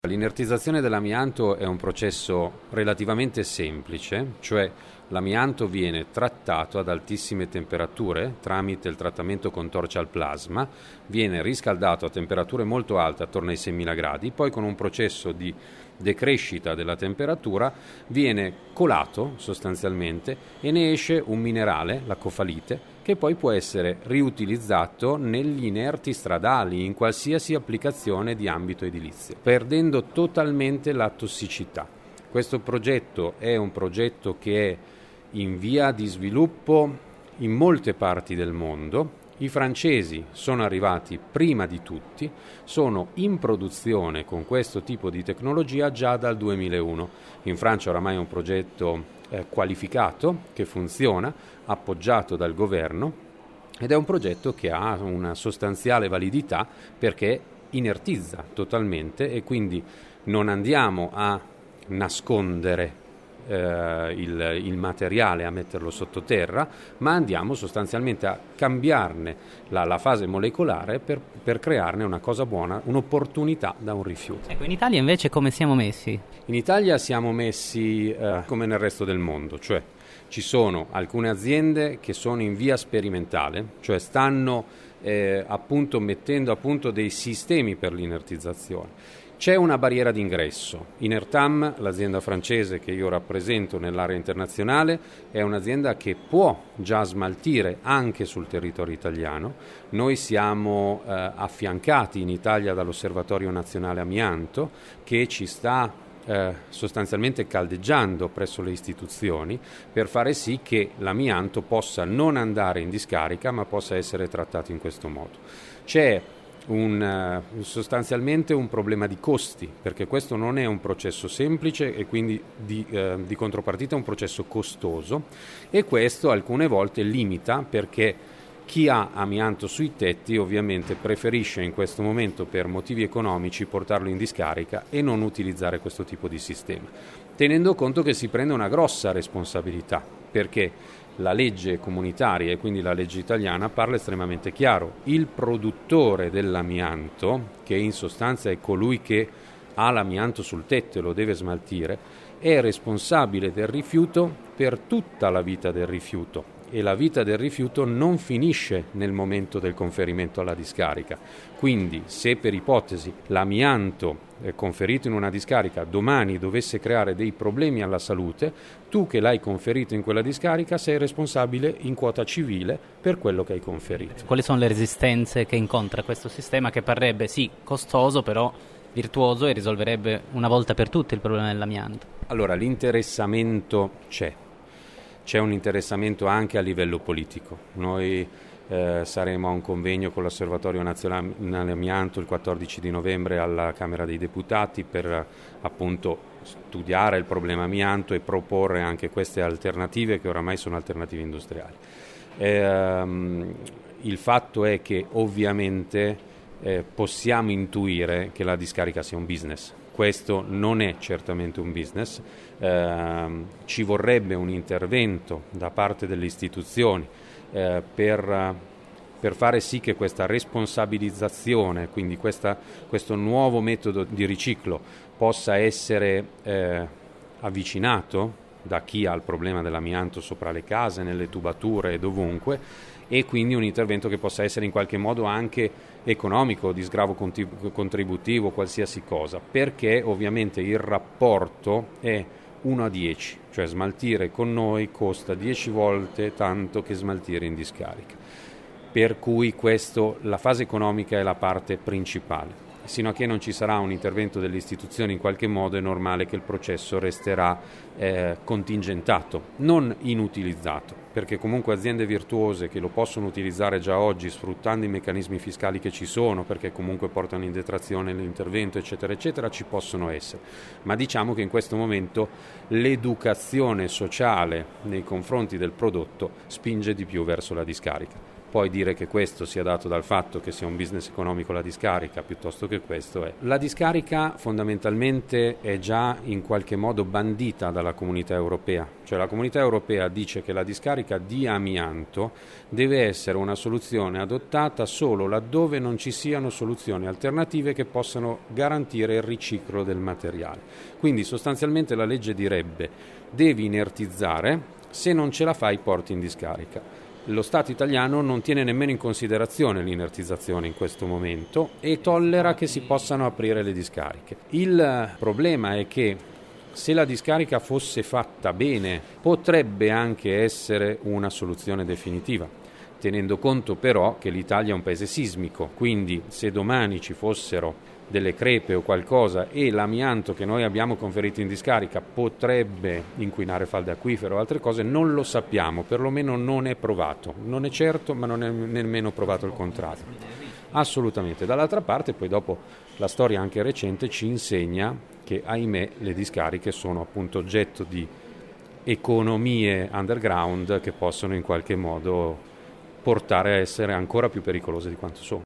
L'inertizzazione dell'amianto è un processo relativamente semplice, cioè l'amianto viene trattato ad altissime temperature tramite il trattamento con torcia al plasma, viene riscaldato a temperature molto alte, attorno ai 6.000 gradi, poi con un processo di decrescita della temperatura viene colato sostanzialmente e ne esce un minerale, la cofalite, che poi può essere riutilizzato negli inerti stradali, in qualsiasi applicazione di ambito edilizio, perdendo totalmente la tossicità. Questo progetto è un progetto che è in via di sviluppo in molte parti del mondo. I francesi sono arrivati prima di tutti, sono in produzione con questo tipo di tecnologia già dal 2001. In Francia oramai è un progetto qualificato, che funziona, appoggiato dal governo, ed è un progetto che ha una sostanziale validità perché inertizza totalmente e quindi non andiamo a nascondere il materiale, a metterlo sottoterra, ma andiamo sostanzialmente a cambiarne la fase molecolare per crearne una cosa buona, un'opportunità da un rifiuto. Ecco, in Italia invece come siamo messi? In Italia siamo messi come nel resto del mondo, cioè ci sono alcune aziende che sono in via sperimentale, cioè stanno appunto mettendo a punto dei sistemi per l'inertizzazione. C'è una barriera d'ingresso. Inertam, l'azienda francese che io rappresento nell'area internazionale, è un'azienda che può già smaltire anche sul territorio italiano. Noi siamo affiancati in Italia dall'Osservatorio Nazionale Amianto che ci sta sostanzialmente caldeggiando presso le istituzioni per fare sì che l'amianto possa non andare in discarica ma possa essere trattato in questo modo. C'è sostanzialmente un problema di costi, perché questo non è un processo semplice e quindi di contropartita è un processo costoso, e questo alcune volte limita, perché chi ha amianto sui tetti ovviamente preferisce in questo momento per motivi economici portarlo in discarica e non utilizzare questo tipo di sistema, tenendo conto che si prende una grossa responsabilità, perché la legge comunitaria e quindi la legge italiana parla estremamente chiaro. Il produttore dell'amianto, che in sostanza è colui che ha l'amianto sul tetto e lo deve smaltire, è responsabile del rifiuto per tutta la vita del rifiuto, e la vita del rifiuto non finisce nel momento del conferimento alla discarica. Quindi se per ipotesi l'amianto conferito in una discarica domani dovesse creare dei problemi alla salute, tu che l'hai conferito in quella discarica sei responsabile in quota civile per quello che hai conferito. Quali sono le resistenze che incontra questo sistema, che parrebbe sì costoso però virtuoso e risolverebbe una volta per tutte il problema dell'amianto? Allora, l'interessamento c'è un interessamento anche a livello politico. Noi saremo a un convegno con l'Osservatorio Nazionale Amianto il 14 di novembre alla Camera dei Deputati per appunto studiare il problema amianto e proporre anche queste alternative che oramai sono alternative industriali. Il fatto è che ovviamente possiamo intuire che la discarica sia un business. Questo non è certamente un business, ci vorrebbe un intervento da parte delle istituzioni per fare sì che questa responsabilizzazione, quindi questo nuovo metodo di riciclo possa essere avvicinato da chi ha il problema dell'amianto sopra le case, nelle tubature e dovunque, e quindi un intervento che possa essere in qualche modo anche economico, di sgravo contributivo, qualsiasi cosa, perché ovviamente il rapporto è 1:10, cioè smaltire con noi costa 10 volte tanto che smaltire in discarica, per cui la fase economica è la parte principale. Sino a che non ci sarà un intervento delle istituzioni in qualche modo è normale che il processo resterà contingentato, non inutilizzato, perché comunque aziende virtuose che lo possono utilizzare già oggi sfruttando i meccanismi fiscali che ci sono, perché comunque portano in detrazione l'intervento eccetera eccetera, ci possono essere, ma diciamo che in questo momento l'educazione sociale nei confronti del prodotto spinge di più verso la discarica. Poi dire che questo sia dato dal fatto che sia un business economico la discarica, piuttosto che questo è. La discarica fondamentalmente è già in qualche modo bandita dalla Comunità Europea, cioè la Comunità Europea dice che la discarica di amianto deve essere una soluzione adottata solo laddove non ci siano soluzioni alternative che possano garantire il riciclo del materiale. Quindi sostanzialmente la legge direbbe: devi inertizzare, se non ce la fai porti in discarica. Lo Stato italiano non tiene nemmeno in considerazione l'inertizzazione in questo momento e tollera che si possano aprire le discariche. Il problema è che se la discarica fosse fatta bene potrebbe anche essere una soluzione definitiva, tenendo conto però che l'Italia è un paese sismico, quindi se domani ci fossero delle crepe o qualcosa e l'amianto che noi abbiamo conferito in discarica potrebbe inquinare falde acquifere o altre cose, non lo sappiamo, perlomeno non è provato. Non è certo, ma non è nemmeno provato il contrario. Assolutamente. Dall'altra parte, poi dopo la storia anche recente ci insegna che, ahimè, le discariche sono appunto oggetto di economie underground che possono in qualche modo portare a essere ancora più pericolose di quanto sono.